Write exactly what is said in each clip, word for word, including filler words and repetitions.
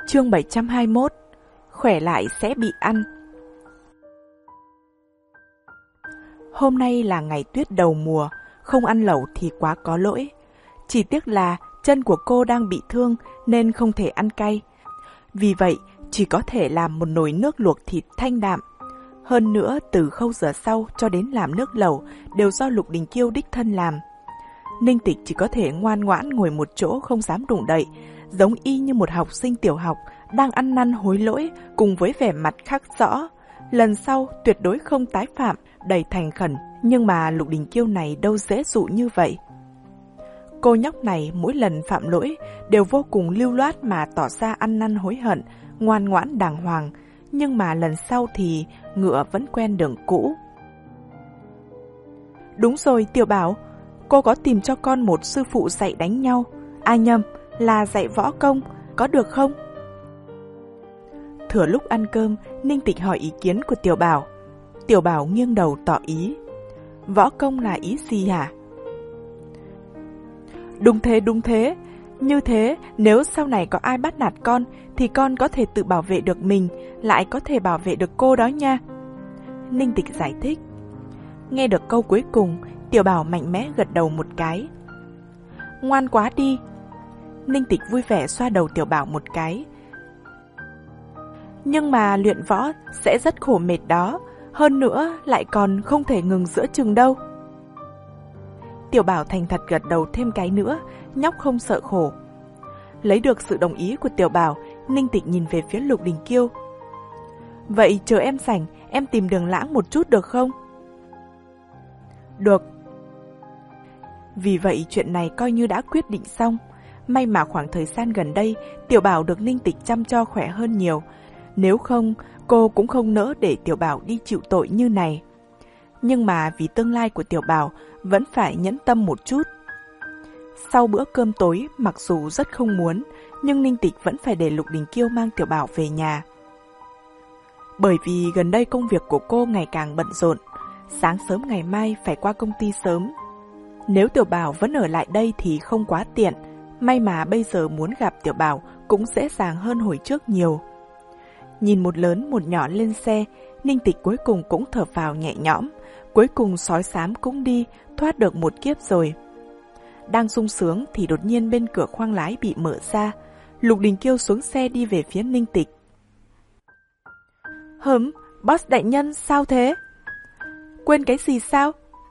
Chương bảy trăm hai mươi mốt. Khỏe lại sẽ bị ăn. Hôm nay là ngày tuyết đầu mùa, không ăn lẩu thì quá có lỗi. Chỉ tiếc là chân của cô đang bị thương nên không thể ăn cay. Vì vậy, chỉ có thể làm một nồi nước luộc thịt thanh đạm. Hơn nữa, từ khâu rửa sau cho đến làm nước lẩu đều do Lục Đình Kiêu đích thân làm. Ninh Tịch chỉ có thể ngoan ngoãn ngồi một chỗ không dám động đậy, giống y như một học sinh tiểu học đang ăn năn hối lỗi cùng với vẻ mặt khắc rõ. Lần sau tuyệt đối không tái phạm, đầy thành khẩn, nhưng mà Lục Đình Kiêu này đâu dễ dụ như vậy. Cô nhóc này mỗi lần phạm lỗi đều vô cùng lưu loát mà tỏ ra ăn năn hối hận, ngoan ngoãn đàng hoàng, nhưng mà lần sau thì ngựa vẫn quen đường cũ. Đúng rồi Tiểu Bảo, cô có tìm cho con một sư phụ dạy đánh nhau, à nhầm, là dạy võ công, có được không? Thừa lúc ăn cơm, Ninh Tịch hỏi ý kiến của Tiểu Bảo. Tiểu Bảo nghiêng đầu tỏ ý. Võ công là ý gì hả? Đúng thế, đúng thế. Như thế, nếu sau này có ai bắt nạt con, thì con có thể tự bảo vệ được mình, lại có thể bảo vệ được cô đó nha. Ninh Tịch giải thích. Nghe được câu cuối cùng, Tiểu Bảo mạnh mẽ gật đầu một cái. Ngoan quá đi. Ninh Tịch vui vẻ xoa đầu Tiểu Bảo một cái. Nhưng mà luyện võ sẽ rất khổ mệt đó, hơn nữa lại còn không thể ngừng giữa chừng đâu. Tiểu Bảo thành thật gật đầu thêm cái nữa, nhóc không sợ khổ. Lấy được sự đồng ý của Tiểu Bảo, Ninh Tịch nhìn về phía Lục Đình Kiêu. Vậy chờ em rảnh, em tìm Đường Lãng một chút được không? Được. Vì vậy chuyện này coi như đã quyết định xong. May mà khoảng thời gian gần đây, Tiểu Bảo được Ninh Tịch chăm cho khỏe hơn nhiều. Nếu không, cô cũng không nỡ để Tiểu Bảo đi chịu tội như này. Nhưng mà vì tương lai của Tiểu Bảo, vẫn phải nhẫn tâm một chút. Sau bữa cơm tối, mặc dù rất không muốn, nhưng Ninh Tịch vẫn phải để Lục Đình Kiêu mang Tiểu Bảo về nhà. Bởi vì gần đây công việc của cô ngày càng bận rộn, sáng sớm ngày mai phải qua công ty sớm. Nếu Tiểu Bảo vẫn ở lại đây thì không quá tiện, may mà bây giờ muốn gặp Tiểu Bảo cũng dễ dàng hơn hồi trước nhiều. Nhìn một lớn một nhỏ lên xe, Ninh Tịch cuối cùng cũng thở phào nhẹ nhõm, cuối cùng sói xám cũng đi, thoát được một kiếp rồi. Đang sung sướng thì đột nhiên bên cửa khoang lái bị mở ra, Lục Đình Kiêu xuống xe đi về phía Ninh Tịch. Hửm, boss đại nhân sao thế? Quên cái gì sao?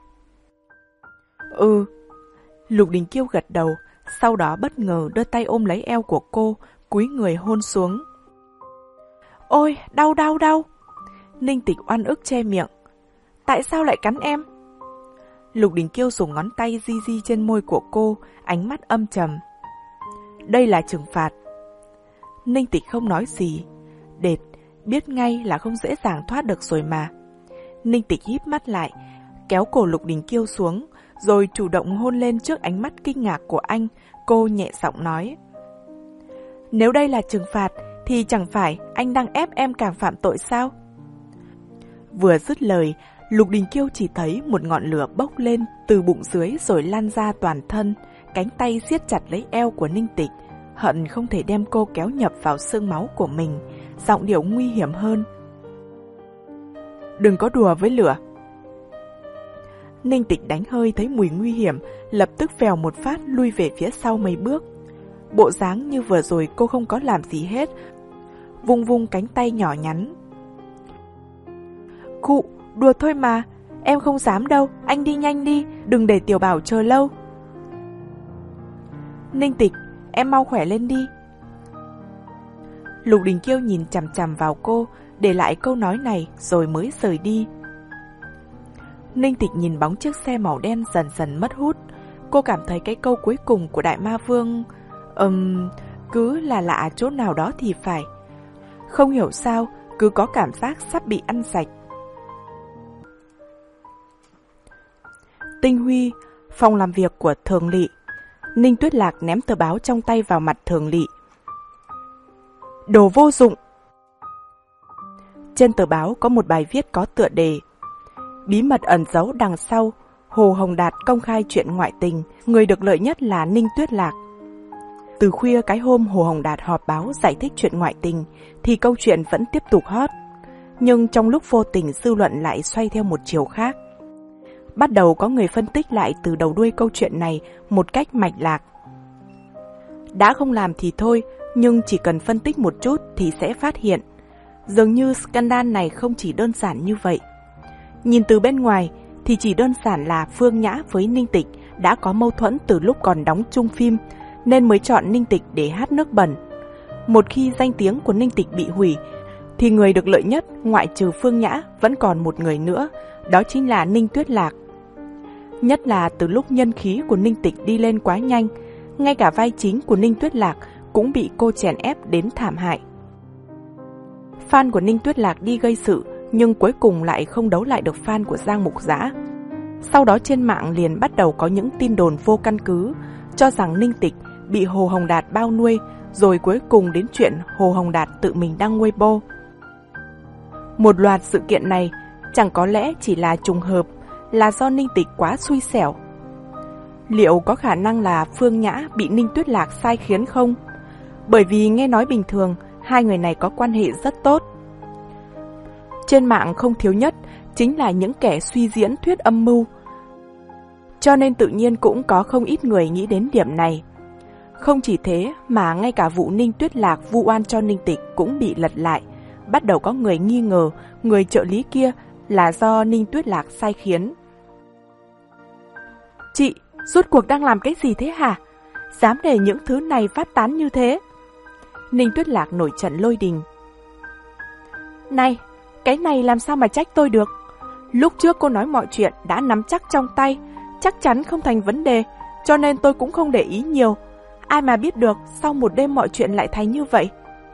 Ừ. Lục Đình Kiêu gật đầu, sau đó bất ngờ đưa tay ôm lấy eo của cô, cúi người hôn xuống. Ôi, đau đau đau. Ninh Tịch oan ức che miệng. Tại sao lại cắn em? Lục Đình Kiêu dùng ngón tay di di trên môi của cô, ánh mắt âm trầm. Đây là trừng phạt. Ninh Tịch không nói gì. Đệt, biết ngay là không dễ dàng thoát được rồi mà. Ninh Tịch híp mắt lại, kéo cổ Lục Đình Kiêu xuống, rồi chủ động hôn lên trước ánh mắt kinh ngạc của anh. Cô nhẹ giọng nói. Nếu đây là trừng phạt, thì chẳng phải anh đang ép em càng phạm tội sao? Vừa dứt lời, Lục Đình Kiêu chỉ thấy một ngọn lửa bốc lên từ bụng dưới rồi lan ra toàn thân, cánh tay siết chặt lấy eo của Ninh Tịch, hận không thể đem cô kéo nhập vào xương máu của mình, giọng điệu nguy hiểm hơn. Đừng có đùa với lửa. Ninh Tịch đánh hơi thấy mùi nguy hiểm, lập tức vèo một phát lui về phía sau mấy bước. Bộ dáng như vừa rồi cô không có làm gì hết, vung vung cánh tay nhỏ nhắn. Khụ, đùa thôi mà, em không dám đâu, anh đi nhanh đi, đừng để Tiểu Bảo chờ lâu. Ninh Tịch, em mau khỏe lên đi. Lục Đình Kiêu nhìn chằm chằm vào cô, để lại câu nói này rồi mới rời đi. Ninh Tịch nhìn bóng chiếc xe màu đen dần dần mất hút. Cô cảm thấy cái câu cuối cùng của Đại Ma Vương Ừm, cứ là lạ chỗ nào đó thì phải. Không hiểu sao, cứ có cảm giác sắp bị ăn sạch. Tinh Huy, phòng làm việc của Thường Lị. Ninh Tuyết Lạc ném tờ báo trong tay vào mặt Thường Lị. Đồ vô dụng. Trên tờ báo có một bài viết có tựa đề Bí mật ẩn giấu đằng sau, Hồ Hồng Đạt công khai chuyện ngoại tình, người được lợi nhất là Ninh Tuyết Lạc. Từ khuya cái hôm Hồ Hồng Đạt họp báo giải thích chuyện ngoại tình thì câu chuyện vẫn tiếp tục hot. Nhưng trong lúc vô tình dư luận lại xoay theo một chiều khác. Bắt đầu có người phân tích lại từ đầu đuôi câu chuyện này một cách mạch lạc. Đã không làm thì thôi, nhưng chỉ cần phân tích một chút thì sẽ phát hiện. Dường như scandal này không chỉ đơn giản như vậy. Nhìn từ bên ngoài thì chỉ đơn giản là Phương Nhã với Ninh Tịch đã có mâu thuẫn từ lúc còn đóng chung phim, nên mới chọn Ninh Tịch để hát nước bẩn. Một khi danh tiếng của Ninh Tịch bị hủy, thì người được lợi nhất ngoại trừ Phương Nhã vẫn còn một người nữa, đó chính là Ninh Tuyết Lạc. Nhất là từ lúc nhân khí của Ninh Tịch đi lên quá nhanh, ngay cả vai chính của Ninh Tuyết Lạc cũng bị cô chèn ép đến thảm hại. Fan của Ninh Tuyết Lạc đi gây sự, nhưng cuối cùng lại không đấu lại được fan của Giang Mục Dã. Sau đó trên mạng liền bắt đầu có những tin đồn vô căn cứ, cho rằng Ninh Tịch bị Hồ Hồng Đạt bao nuôi, rồi cuối cùng đến chuyện Hồ Hồng Đạt tự mình đăng Weibo. Một loạt sự kiện này chẳng có lẽ chỉ là trùng hợp, là do Ninh Tịch quá xui xẻo. Liệu có khả năng là Phương Nhã bị Ninh Tuyết Lạc sai khiến không? Bởi vì nghe nói bình thường, hai người này có quan hệ rất tốt. Trên mạng không thiếu nhất chính là những kẻ suy diễn thuyết âm mưu. Cho nên tự nhiên cũng có không ít người nghĩ đến điểm này. Không chỉ thế mà ngay cả vụ Ninh Tuyết Lạc vu oan cho Ninh Tịch cũng bị lật lại. Bắt đầu có người nghi ngờ người trợ lý kia là do Ninh Tuyết Lạc sai khiến. Chị, rốt cuộc đang làm cái gì thế hả? Dám để những thứ này phát tán như thế? Ninh Tuyết Lạc nổi trận lôi đình. Này, cái này làm sao mà trách tôi được? Lúc trước cô nói mọi chuyện đã nắm chắc trong tay, chắc chắn không thành vấn đề, cho nên tôi cũng không để ý nhiều. Ai mà biết được sau một đêm mọi chuyện lại thành như vậy?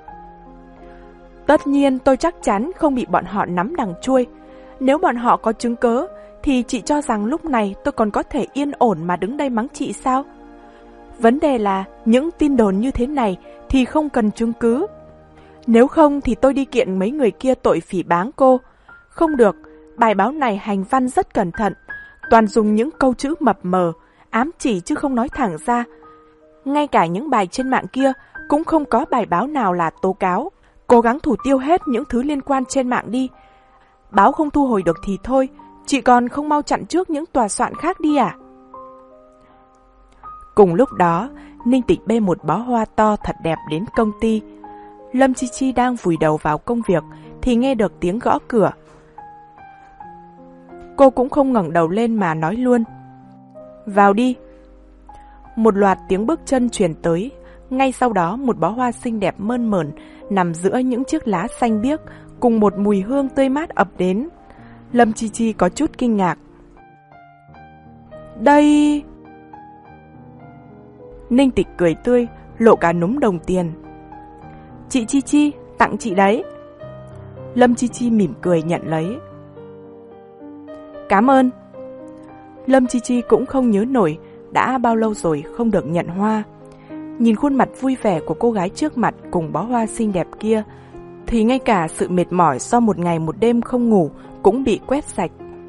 Tất nhiên tôi chắc chắn không bị bọn họ nắm đằng chuôi. Nếu bọn họ có chứng cớ, thì chị cho rằng lúc này tôi còn có thể yên ổn mà đứng đây mắng chị sao? Vấn đề là những tin đồn như thế này thì không cần chứng cứ. Nếu không thì tôi đi kiện mấy người kia tội phỉ báng cô. Không được, bài báo này hành văn rất cẩn thận, toàn dùng những câu chữ mập mờ, ám chỉ chứ không nói thẳng ra. Ngay cả những bài trên mạng kia cũng không có bài báo nào là tố cáo. Cố gắng thủ tiêu hết những thứ liên quan trên mạng đi. Báo không thu hồi được thì thôi, chị còn không mau chặn trước những tòa soạn khác đi à? Cùng lúc đó, Ninh Tịch bê một bó hoa to thật đẹp đến công ty. Lâm Chi Chi đang vùi đầu vào công việc thì nghe được tiếng gõ cửa. Cô cũng không ngẩng đầu lên mà nói luôn. Vào đi. Một loạt tiếng bước chân truyền tới. Ngay sau đó một bó hoa xinh đẹp mơn mởn nằm giữa những chiếc lá xanh biếc cùng một mùi hương tươi mát ập đến. Lâm Chi Chi có chút kinh ngạc. Đây... Ninh Tịch cười tươi, lộ cả núm đồng tiền. Chị Chi Chi, tặng chị đấy. Lâm Chi Chi mỉm cười nhận lấy. Cảm ơn. Lâm Chi Chi cũng không nhớ nổi đã bao lâu rồi không được nhận hoa. Nhìn khuôn mặt vui vẻ của cô gái trước mặt cùng bó hoa xinh đẹp kia, thì ngay cả sự mệt mỏi sau một ngày một đêm không ngủ cũng bị quét sạch.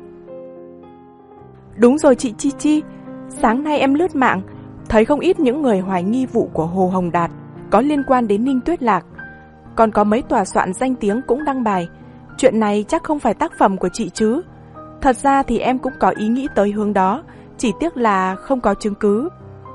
Đúng rồi chị Chi Chi, sáng nay em lướt mạng, thấy không ít những người hoài nghi vụ của Hồ Hồng Đạt có liên quan đến Ninh Tuyết Lạc. Còn có mấy tòa soạn danh tiếng cũng đăng bài. Chuyện này chắc không phải tác phẩm của chị chứ? Thật ra thì em cũng có ý nghĩ tới hướng đó, chỉ tiếc là không có chứng cứ.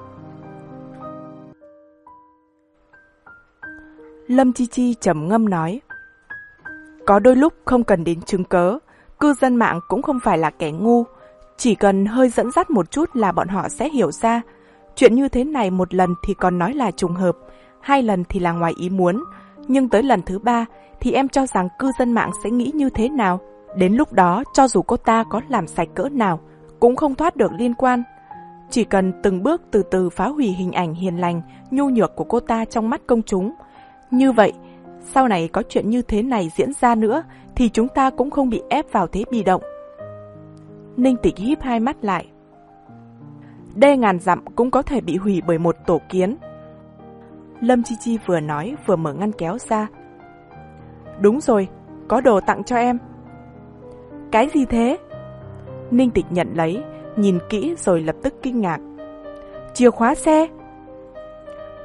Lâm Chi Chi trầm ngâm nói. Có đôi lúc không cần đến chứng cớ, cư dân mạng cũng không phải là kẻ ngu. Chỉ cần hơi dẫn dắt một chút là bọn họ sẽ hiểu ra. Chuyện như thế này một lần thì còn nói là trùng hợp, hai lần thì là ngoài ý muốn. Nhưng tới lần thứ ba thì em cho rằng cư dân mạng sẽ nghĩ như thế nào? Đến lúc đó cho dù cô ta có làm sạch cỡ nào cũng không thoát được liên quan. Chỉ cần từng bước từ từ phá hủy hình ảnh hiền lành, nhu nhược của cô ta trong mắt công chúng. Như vậy, sau này có chuyện như thế này diễn ra nữa thì chúng ta cũng không bị ép vào thế bị động. Ninh Tịch híp hai mắt lại. Đê ngàn dặm cũng có thể bị hủy bởi một tổ kiến. Lâm Chi Chi vừa nói vừa mở ngăn kéo ra. Đúng rồi, có đồ tặng cho em. Cái gì thế? Ninh Tịch nhận lấy, nhìn kỹ rồi lập tức kinh ngạc. Chìa khóa xe.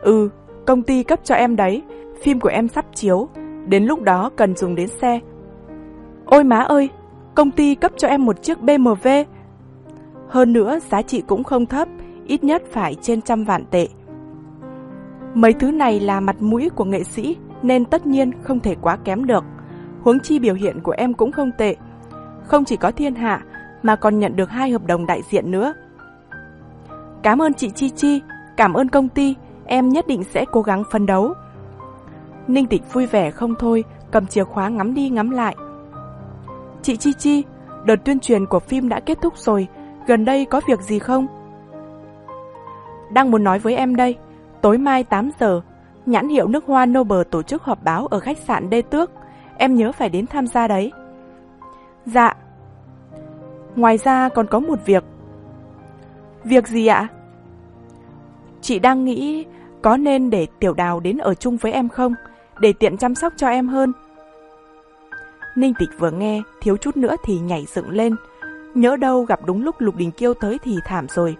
Ừ, công ty cấp cho em đấy, phim của em sắp chiếu, đến lúc đó cần dùng đến xe. Ôi má ơi, công ty cấp cho em một chiếc bê em vê. Hơn nữa giá trị cũng không thấp, ít nhất phải trên trăm vạn tệ. Mấy thứ này là mặt mũi của nghệ sĩ nên tất nhiên không thể quá kém được. Huống chi biểu hiện của em cũng không tệ, không chỉ có thiên hạ mà còn nhận được hai hợp đồng đại diện nữa. Cảm ơn chị Chi Chi, cảm ơn công ty, em nhất định sẽ cố gắng phấn đấu. Ninh Tịch vui vẻ không thôi, cầm chìa khóa ngắm đi ngắm lại. Chị Chi Chi, đợt tuyên truyền của phim đã kết thúc rồi, gần đây có việc gì không? Đang muốn nói với em đây, tối mai tám giờ, nhãn hiệu nước hoa Noble tổ chức họp báo ở khách sạn Đê Tước, em nhớ phải đến tham gia đấy. Dạ. Ngoài ra còn có một việc. Việc gì ạ? Chị đang nghĩ có nên để Tiểu Đào đến ở chung với em không, để tiện chăm sóc cho em hơn. Ninh Tịch vừa nghe, thiếu chút nữa thì nhảy dựng lên. Nhỡ đâu gặp đúng lúc Lục Đình Kiêu tới thì thảm rồi.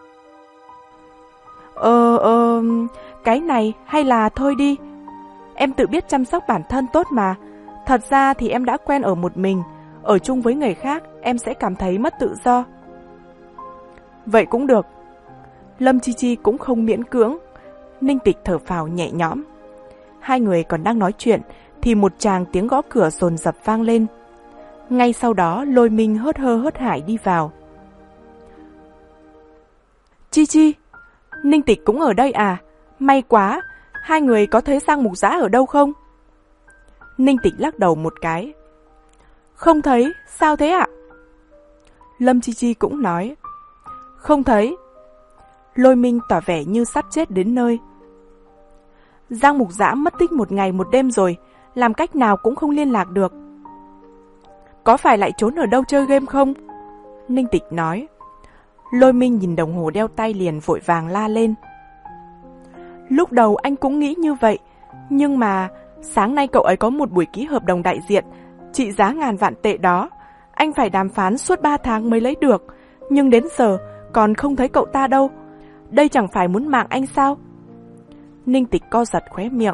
Ờ, ờ, cái này hay là thôi đi. Em tự biết chăm sóc bản thân tốt mà. Thật ra thì em đã quen ở một mình, ở chung với người khác em sẽ cảm thấy mất tự do. Vậy cũng được. Lâm Chi Chi cũng không miễn cưỡng. Ninh Tịch thở phào nhẹ nhõm. Hai người còn đang nói chuyện thì một tràng tiếng gõ cửa dồn dập vang lên. Ngay sau đó Lôi Minh hớt hơ hớt hải đi vào. Chi Chi, Ninh Tịch cũng ở đây à? May quá, hai người có thấy Giang Mục Dã ở đâu không? Ninh Tịch lắc đầu một cái. Không thấy, sao thế ạ? Lâm Chi Chi cũng nói. Không thấy. Lôi Minh tỏ vẻ như sắp chết đến nơi. Giang Mục Dã mất tích một ngày một đêm rồi, làm cách nào cũng không liên lạc được. Có phải lại trốn ở đâu chơi game không? Ninh Tịch nói. Lôi Minh nhìn đồng hồ đeo tay liền vội vàng la lên. Lúc đầu anh cũng nghĩ như vậy, nhưng mà sáng nay cậu ấy có một buổi ký hợp đồng đại diện, trị giá ngàn vạn tệ đó. Anh phải đàm phán suốt ba tháng mới lấy được, nhưng đến giờ còn không thấy cậu ta đâu. Đây chẳng phải muốn mạng anh sao? Ninh Tịch co giật khóe miệng.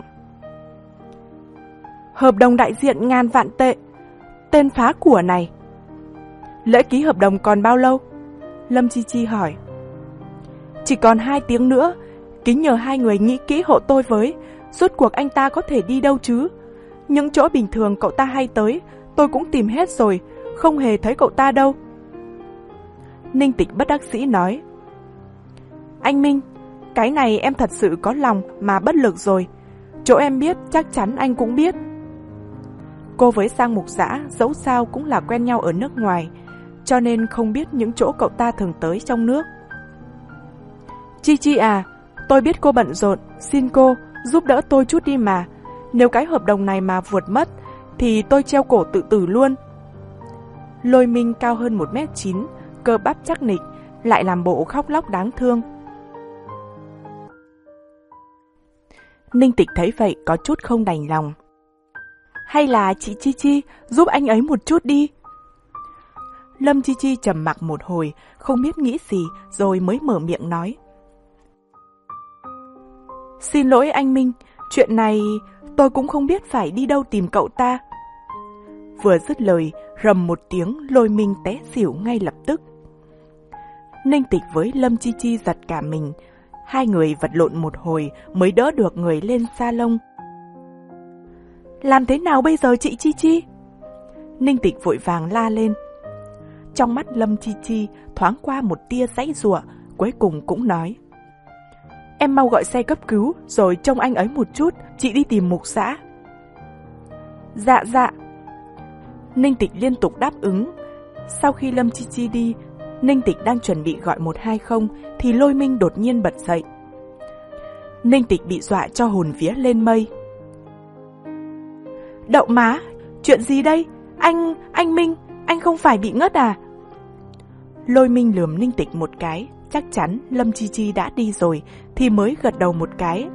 Hợp đồng đại diện ngàn vạn tệ, tên phá của này. Lễ ký hợp đồng còn bao lâu? Lâm Chi Chi hỏi. Chỉ còn hai tiếng nữa, kính nhờ hai người nghĩ kỹ hộ tôi với, rốt cuộc anh ta có thể đi đâu chứ? Những chỗ bình thường cậu ta hay tới, tôi cũng tìm hết rồi, không hề thấy cậu ta đâu. Ninh Tịch bất đắc dĩ nói. Anh Minh, cái này em thật sự có lòng mà bất lực rồi. Chỗ em biết chắc chắn anh cũng biết. Cô với Giang Mục Dã dẫu sao cũng là quen nhau ở nước ngoài, cho nên không biết những chỗ cậu ta thường tới trong nước. Chi Chi à, tôi biết cô bận rộn, xin cô giúp đỡ tôi chút đi mà. Nếu cái hợp đồng này mà vượt mất thì tôi treo cổ tự tử luôn. Lôi Minh cao hơn một mét chín, cơ bắp chắc nịch, lại làm bộ khóc lóc đáng thương. Ninh Tịch thấy vậy có chút không đành lòng. Hay là chị Chi Chi giúp anh ấy một chút đi. Lâm Chi Chi trầm mặc một hồi, không biết nghĩ gì rồi mới mở miệng nói. Xin lỗi anh Minh, chuyện này tôi cũng không biết phải đi đâu tìm cậu ta. Vừa dứt lời, rầm một tiếng, Lôi Minh té xỉu ngay lập tức. Ninh Tịch với Lâm Chi Chi giật cả mình, hai người vật lộn một hồi mới đỡ được người lên salon. Làm thế nào bây giờ chị Chi Chi? Ninh Tịch vội vàng la lên. Trong mắt Lâm Chi Chi thoáng qua một tia giãy giụa, cuối cùng cũng nói. Em mau gọi xe cấp cứu rồi trông anh ấy một chút, chị đi tìm Mục Dã. Dạ dạ. Ninh Tịch liên tục đáp ứng. Sau khi Lâm Chi Chi đi, Ninh Tịch đang chuẩn bị gọi một hai không thì Lôi Minh đột nhiên bật dậy. Ninh Tịch bị dọa cho hồn vía lên mây. Đậu má, chuyện gì đây? Anh, anh Minh, anh không phải bị ngất à? Lôi Minh lườm Ninh Tịch một cái, chắc chắn Lâm Chi Chi đã đi rồi thì mới gật đầu một cái.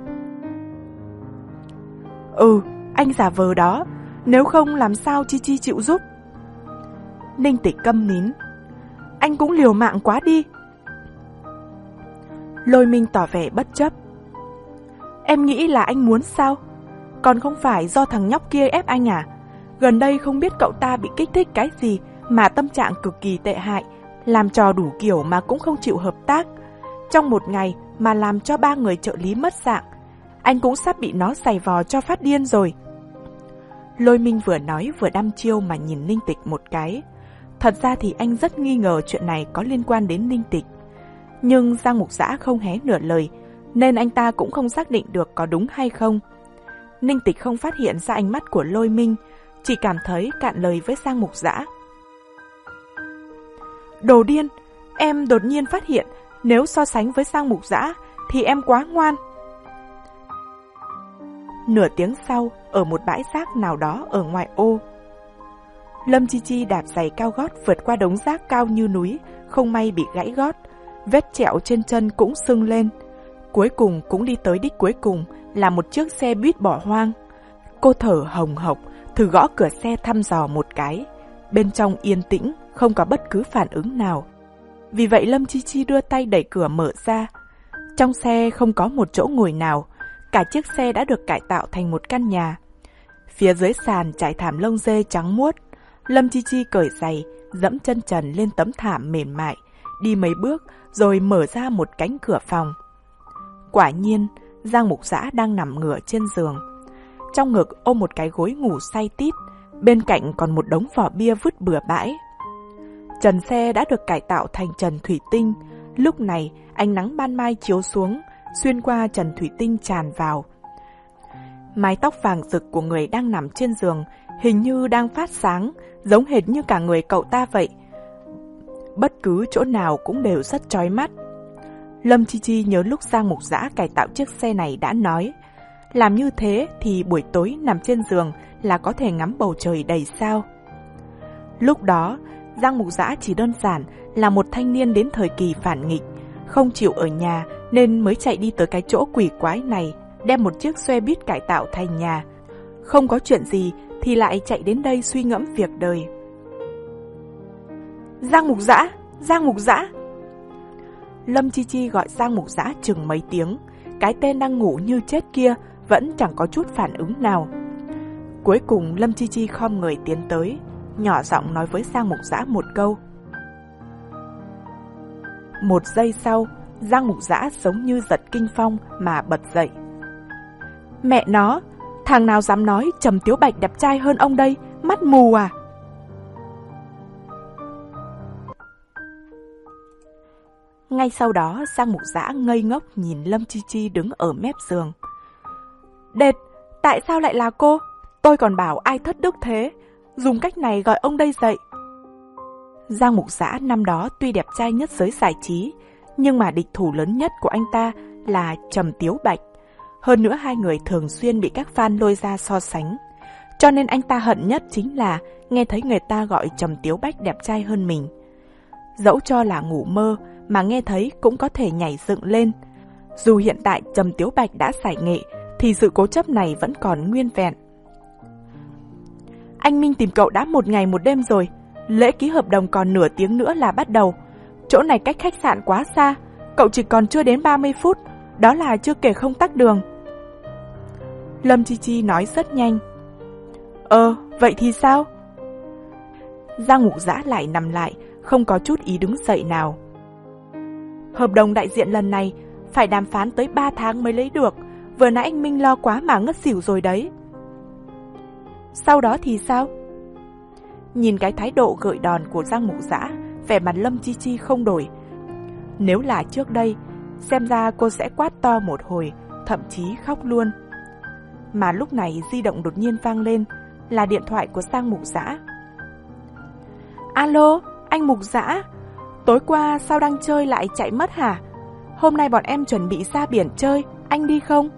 Ừ, anh giả vờ đó, nếu không làm sao Chi Chi chịu giúp. Ninh Tịch câm nín. Anh cũng liều mạng quá đi. Lôi Minh tỏ vẻ bất chấp. Em nghĩ là anh muốn sao? Còn không phải do thằng nhóc kia ép anh à? Gần đây không biết cậu ta bị kích thích cái gì mà tâm trạng cực kỳ tệ hại, làm trò đủ kiểu mà cũng không chịu hợp tác. Trong một ngày mà làm cho ba người trợ lý mất dạng, anh cũng sắp bị nó giày vò cho phát điên rồi. Lôi Minh vừa nói vừa đăm chiêu mà nhìn Ninh Tịch một cái. Thật ra thì anh rất nghi ngờ chuyện này có liên quan đến Ninh Tịch. Nhưng Giang Mục Dã không hé nửa lời, nên anh ta cũng không xác định được có đúng hay không. Ninh Tịch không phát hiện ra ánh mắt của Lôi Minh, chỉ cảm thấy cạn lời với Giang Mục Dã. Đồ điên, em đột nhiên phát hiện nếu so sánh với Giang Mục Dã thì em quá ngoan. Nửa tiếng sau, ở một bãi rác nào đó ở ngoại ô, Lâm Chi Chi đạp giày cao gót vượt qua đống rác cao như núi, không may bị gãy gót, vết trẹo trên chân cũng sưng lên. Cuối cùng cũng đi tới đích cuối cùng là một chiếc xe buýt bỏ hoang. Cô thở hồng hộc, thử gõ cửa xe thăm dò một cái. Bên trong yên tĩnh, không có bất cứ phản ứng nào. Vì vậy Lâm Chi Chi đưa tay đẩy cửa mở ra. Trong xe không có một chỗ ngồi nào, cả chiếc xe đã được cải tạo thành một căn nhà. Phía dưới sàn trải thảm lông dê trắng muốt. Lâm Chi Chi cởi giày, dẫm chân trần lên tấm thảm mềm mại, đi mấy bước rồi mở ra một cánh cửa phòng. Quả nhiên, Giang Mục Dã đang nằm ngửa trên giường. Trong ngực ôm một cái gối ngủ say tít, bên cạnh còn một đống vỏ bia vứt bừa bãi. Trần xe đã được cải tạo thành trần thủy tinh. Lúc này, ánh nắng ban mai chiếu xuống, xuyên qua trần thủy tinh tràn vào. Mái tóc vàng rực của người đang nằm trên giường hình như đang phát sáng, giống hệt như cả người cậu ta vậy. Bất cứ chỗ nào cũng đều rất chói mắt. Lâm Chi Chi nhớ lúc Giang Mục Dã cải tạo chiếc xe này đã nói, làm như thế thì buổi tối nằm trên giường là có thể ngắm bầu trời đầy sao. Lúc đó, Giang Mục Dã chỉ đơn giản là một thanh niên đến thời kỳ phản nghịch, không chịu ở nhà nên mới chạy đi tới cái chỗ quỷ quái này, đem một chiếc xe buýt cải tạo thành nhà. Không có chuyện gì thì lại chạy đến đây suy ngẫm việc đời. Giang Mục Dã, Giang Mục Dã. Lâm Chi Chi gọi Giang Mục Dã chừng mấy tiếng, cái tên đang ngủ như chết kia vẫn chẳng có chút phản ứng nào. Cuối cùng Lâm Chi Chi khom người tiến tới, nhỏ giọng nói với Giang Mục Dã một câu. Một giây sau, Giang Mục Dã giống như giật kinh phong mà bật dậy. Mẹ nó, thằng nào dám nói Trầm Tiếu Bạch đẹp trai hơn ông đây, mắt mù à? Ngay sau đó, Giang Mục Dã ngây ngốc nhìn Lâm Chi Chi đứng ở mép giường. Đệt, tại sao lại là cô? Tôi còn bảo ai thất đức thế, dùng cách này gọi ông đây dậy. Giang Mục Dã năm đó tuy đẹp trai nhất giới giải trí, nhưng mà địch thủ lớn nhất của anh ta là Trầm Tiếu Bạch. Hơn nữa hai người thường xuyên bị các fan lôi ra so sánh. Cho nên anh ta hận nhất chính là nghe thấy người ta gọi Trầm Tiếu Bạch đẹp trai hơn mình. Dẫu cho là ngủ mơ mà nghe thấy cũng có thể nhảy dựng lên. Dù hiện tại Trầm Tiếu Bạch đã giải nghệ thì sự cố chấp này vẫn còn nguyên vẹn. Anh Minh tìm cậu đã một ngày một đêm rồi. Lễ ký hợp đồng còn nửa tiếng nữa là bắt đầu. Chỗ này cách khách sạn quá xa, cậu chỉ còn chưa đến ba mươi phút, đó là chưa kể không tắc đường. Lâm Chi Chi nói rất nhanh. Ờ, vậy thì sao? Giang Mục Dã lại nằm lại, không có chút ý đứng dậy nào. Hợp đồng đại diện lần này phải đàm phán tới ba tháng mới lấy được, vừa nãy anh Minh lo quá mà ngất xỉu rồi đấy. Sau đó thì sao? Nhìn cái thái độ gợi đòn của Giang Mục Dã, vẻ mặt Lâm Chi Chi không đổi. Nếu là trước đây, xem ra cô sẽ quát to một hồi, thậm chí khóc luôn. Mà lúc này di động đột nhiên vang lên, là điện thoại của Giang Mục Dã. Alo, anh Mục Dã, tối qua sao đang chơi lại chạy mất hả? Hôm nay bọn em chuẩn bị ra biển chơi, anh đi không?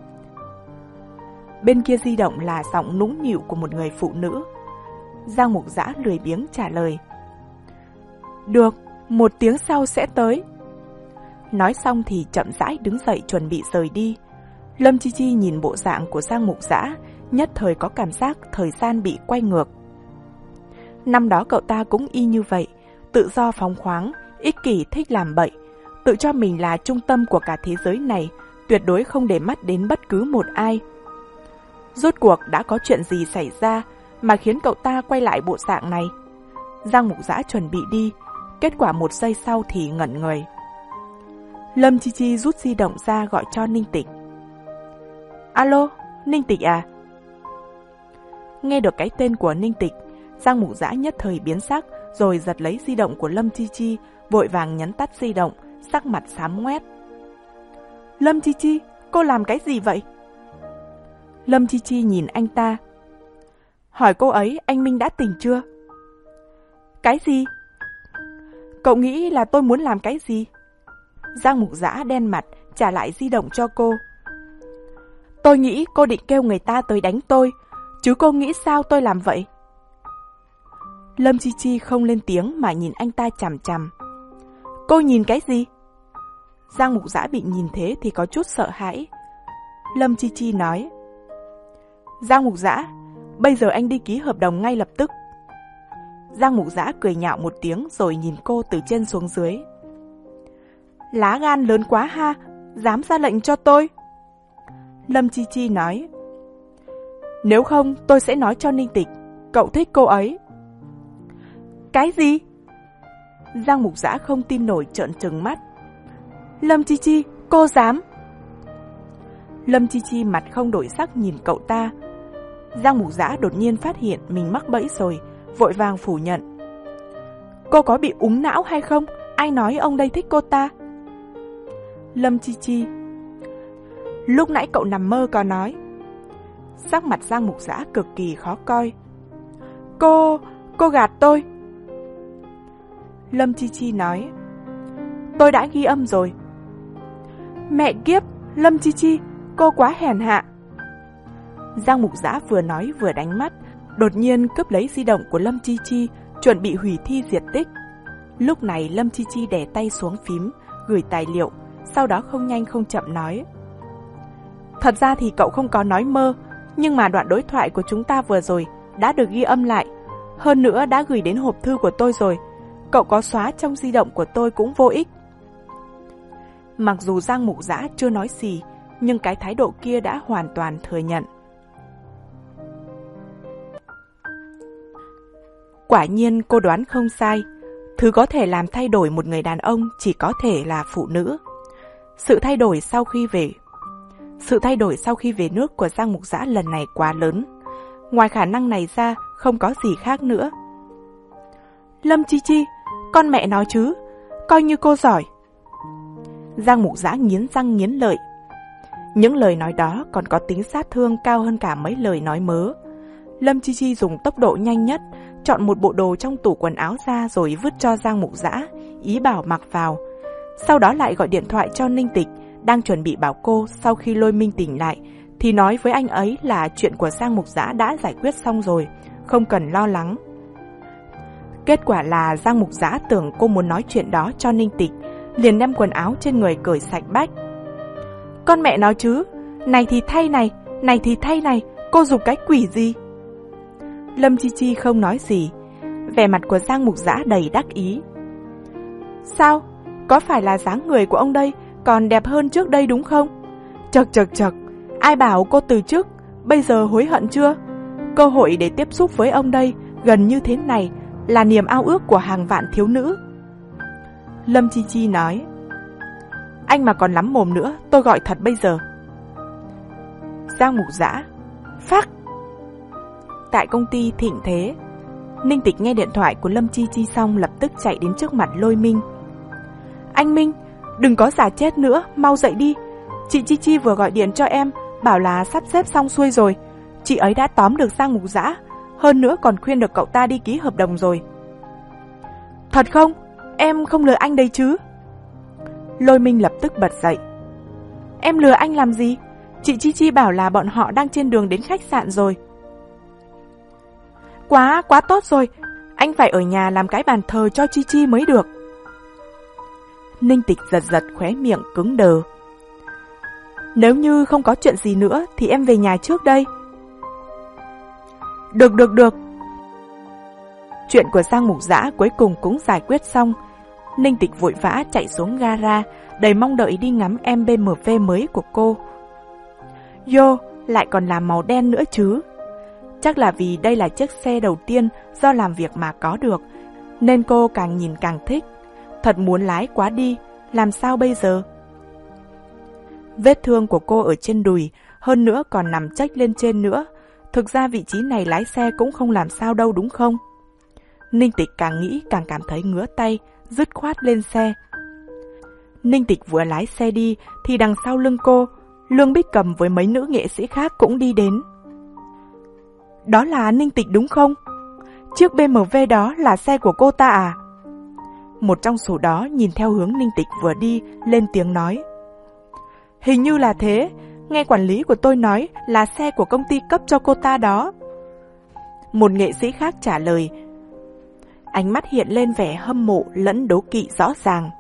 Bên kia di động là giọng nũng nịu của một người phụ nữ. Giang Mục Dã lười biếng trả lời. Được, một tiếng sau sẽ tới. Nói xong thì chậm rãi đứng dậy chuẩn bị rời đi. Lâm Chi Chi nhìn bộ dạng của Giang Mục Dã, nhất thời có cảm giác thời gian bị quay ngược. Năm đó cậu ta cũng y như vậy, tự do phóng khoáng, ích kỷ thích làm bậy, tự cho mình là trung tâm của cả thế giới này, tuyệt đối không để mắt đến bất cứ một ai. Rốt cuộc đã có chuyện gì xảy ra mà khiến cậu ta quay lại bộ dạng này? Giang Mục Dã chuẩn bị đi, kết quả một giây sau thì ngẩn người. Lâm Chi Chi rút di động ra gọi cho Ninh Tịch. Alo, Ninh Tịch à? Nghe được cái tên của Ninh Tịch, Giang Mục Dã nhất thời biến sắc, rồi giật lấy di động của Lâm Chi Chi, vội vàng nhấn tắt di động, sắc mặt xám ngoét. Lâm Chi Chi, cô làm cái gì vậy? Lâm Chi Chi nhìn anh ta. Hỏi cô ấy anh Minh đã tỉnh chưa? Cái gì? Cậu nghĩ là tôi muốn làm cái gì? Giang Mục Dã đen mặt, trả lại di động cho cô. Tôi nghĩ cô định kêu người ta tới đánh tôi, chứ cô nghĩ sao tôi làm vậy? Lâm Chi Chi không lên tiếng mà nhìn anh ta chằm chằm. Cô nhìn cái gì? Giang Mục Dã bị nhìn thế thì có chút sợ hãi. Lâm Chi Chi nói. Giang Mục Dã, bây giờ anh đi ký hợp đồng ngay lập tức. Giang Mục Dã cười nhạo một tiếng rồi nhìn cô từ trên xuống dưới. Lá gan lớn quá ha, dám ra lệnh cho tôi. Lâm Chi Chi nói. Nếu không tôi sẽ nói cho Ninh Tịch, cậu thích cô ấy. Cái gì? Giang Mục Dã không tin nổi trợn trừng mắt. Lâm Chi Chi, cô dám? Lâm Chi Chi mặt không đổi sắc nhìn cậu ta. Giang Mục Dã đột nhiên phát hiện mình mắc bẫy rồi, vội vàng phủ nhận. Cô có bị úng não hay không? Ai nói ông đây thích cô ta? Lâm Chi Chi. Lúc nãy cậu nằm mơ có nói. Sắc mặt Giang Mục Dã cực kỳ khó coi. Cô, cô gạt tôi. Lâm Chi Chi nói. Tôi đã ghi âm rồi. Mẹ kiếp, Lâm Chi Chi, cô quá hèn hạ. Giang Mục Dã vừa nói vừa đánh mắt, đột nhiên cướp lấy di động của Lâm Chi Chi, chuẩn bị hủy thi diệt tích. Lúc này Lâm Chi Chi đè tay xuống phím, gửi tài liệu, sau đó không nhanh không chậm nói. Thật ra thì cậu không có nói mơ, nhưng mà đoạn đối thoại của chúng ta vừa rồi đã được ghi âm lại. Hơn nữa đã gửi đến hộp thư của tôi rồi. Cậu có xóa trong di động của tôi cũng vô ích. Mặc dù Giang Mục Dã chưa nói gì, nhưng cái thái độ kia đã hoàn toàn thừa nhận. Quả nhiên cô đoán không sai. Thứ có thể làm thay đổi một người đàn ông chỉ có thể là phụ nữ. Sự thay đổi sau khi về Sự thay đổi sau khi về nước của Giang Mục Dã lần này quá lớn. Ngoài khả năng này ra, không có gì khác nữa. Lâm Chi Chi, con mẹ nói chứ, coi như cô giỏi. Giang Mục Dã nghiến răng nghiến lợi. Những lời nói đó còn có tính sát thương cao hơn cả mấy lời nói mớ. Lâm Chi Chi dùng tốc độ nhanh nhất, chọn một bộ đồ trong tủ quần áo ra rồi vứt cho Giang Mục Dã, ý bảo mặc vào. Sau đó lại gọi điện thoại cho Ninh Tịch, đang chuẩn bị bảo cô sau khi Lôi Minh tỉnh lại, thì nói với anh ấy là chuyện của Giang Mục Dã đã giải quyết xong rồi, không cần lo lắng. Kết quả là Giang Mục Dã tưởng cô muốn nói chuyện đó cho Ninh Tịch, liền đem quần áo trên người cởi sạch bách. Con mẹ nói chứ, này thì thay này, này thì thay này, cô giục cái quỷ gì? Lâm Chi Chi không nói gì, vẻ mặt của Giang Mục Dã đầy đắc ý. Sao? Có phải là dáng người của ông đây còn đẹp hơn trước đây đúng không? Chật chật chật, ai bảo cô từ chức, bây giờ hối hận chưa? Cơ hội để tiếp xúc với ông đây gần như thế này là niềm ao ước của hàng vạn thiếu nữ. Lâm Chi Chi nói. Anh mà còn lắm mồm nữa, tôi gọi thật bây giờ. Giang Mục Dã. Phắc. Tại công ty Thịnh Thế, Ninh Tịch nghe điện thoại của Lâm Chi Chi xong lập tức chạy đến trước mặt Lôi Minh. Anh Minh, đừng có giả chết nữa, mau dậy đi. Chị Chi Chi vừa gọi điện cho em, bảo là sắp xếp xong xuôi rồi. Chị ấy đã tóm được Giang Mục Dã, hơn nữa còn khuyên được cậu ta đi ký hợp đồng rồi. Thật không? Em không lừa anh đấy chứ? Lôi Minh lập tức bật dậy. Em lừa anh làm gì? Chị Chi Chi bảo là bọn họ đang trên đường đến khách sạn rồi. Quá, quá tốt rồi. Anh phải ở nhà làm cái bàn thờ cho Chi Chi mới được. Ninh Tịch giật giật khóe miệng cứng đờ. Nếu như không có chuyện gì nữa thì em về nhà trước đây. Được được được. Chuyện của Giang Mục Dã cuối cùng cũng giải quyết xong. Ninh Tịch vội vã chạy xuống gara, đầy mong đợi đi ngắm em bê em vê mới của cô. Yo, lại còn là màu đen nữa chứ. Chắc là vì đây là chiếc xe đầu tiên do làm việc mà có được, nên cô càng nhìn càng thích. Thật muốn lái quá đi, làm sao bây giờ? Vết thương của cô ở trên đùi, hơn nữa còn nằm chếch lên trên nữa. Thực ra vị trí này lái xe cũng không làm sao đâu đúng không? Ninh Tịch càng nghĩ càng cảm thấy ngứa tay, dứt khoát lên xe. Ninh Tịch vừa lái xe đi thì đằng sau lưng cô, Lương Bích Cầm với mấy nữ nghệ sĩ khác cũng đi đến. Đó là Ninh Tịch đúng không? Chiếc bê em vê đó là xe của cô ta à? Một trong số đó nhìn theo hướng Ninh Tịch vừa đi, lên tiếng nói. Hình như là thế, nghe quản lý của tôi nói là xe của công ty cấp cho cô ta đó. Một nghệ sĩ khác trả lời. Ánh mắt hiện lên vẻ hâm mộ lẫn đố kỵ rõ ràng.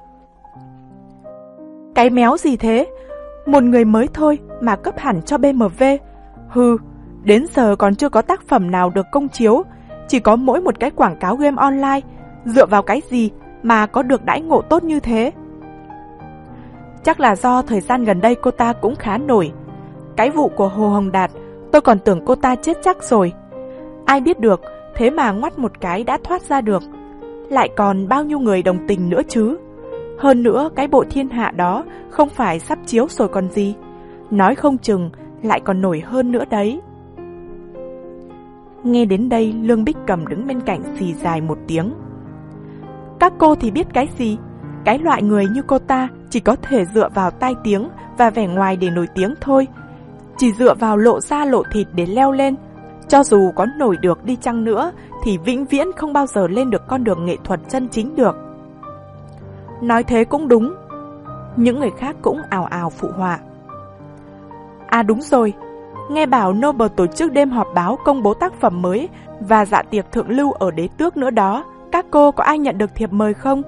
Cái méo gì thế? Một người mới thôi mà cấp hẳn cho bê em vê. Hừ, đến giờ còn chưa có tác phẩm nào được công chiếu, chỉ có mỗi một cái quảng cáo game online. Dựa vào cái gì mà có được đãi ngộ tốt như thế? Chắc là do thời gian gần đây cô ta cũng khá nổi. Cái vụ của Hồ Hồng Đạt, tôi còn tưởng cô ta chết chắc rồi. Ai biết được, thế mà ngoắt một cái đã thoát ra được. Lại còn bao nhiêu người đồng tình nữa chứ. Hơn nữa, cái bộ Thiên Hạ đó không phải sắp chiếu rồi còn gì. Nói không chừng lại còn nổi hơn nữa đấy. Nghe đến đây, Lương Bích Cầm đứng bên cạnh xì dài một tiếng. Các cô thì biết cái gì? Cái loại người như cô ta chỉ có thể dựa vào tai tiếng và vẻ ngoài để nổi tiếng thôi. Chỉ dựa vào lộ da lộ thịt để leo lên. Cho dù có nổi được đi chăng nữa thì vĩnh viễn không bao giờ lên được con đường nghệ thuật chân chính được. Nói thế cũng đúng. Những người khác cũng ào ào phụ họa. À đúng rồi, nghe bảo Noble tổ chức đêm họp báo công bố tác phẩm mới và dạ tiệc thượng lưu ở Đế Tước nữa đó. Các cô có ai nhận được thiệp mời không?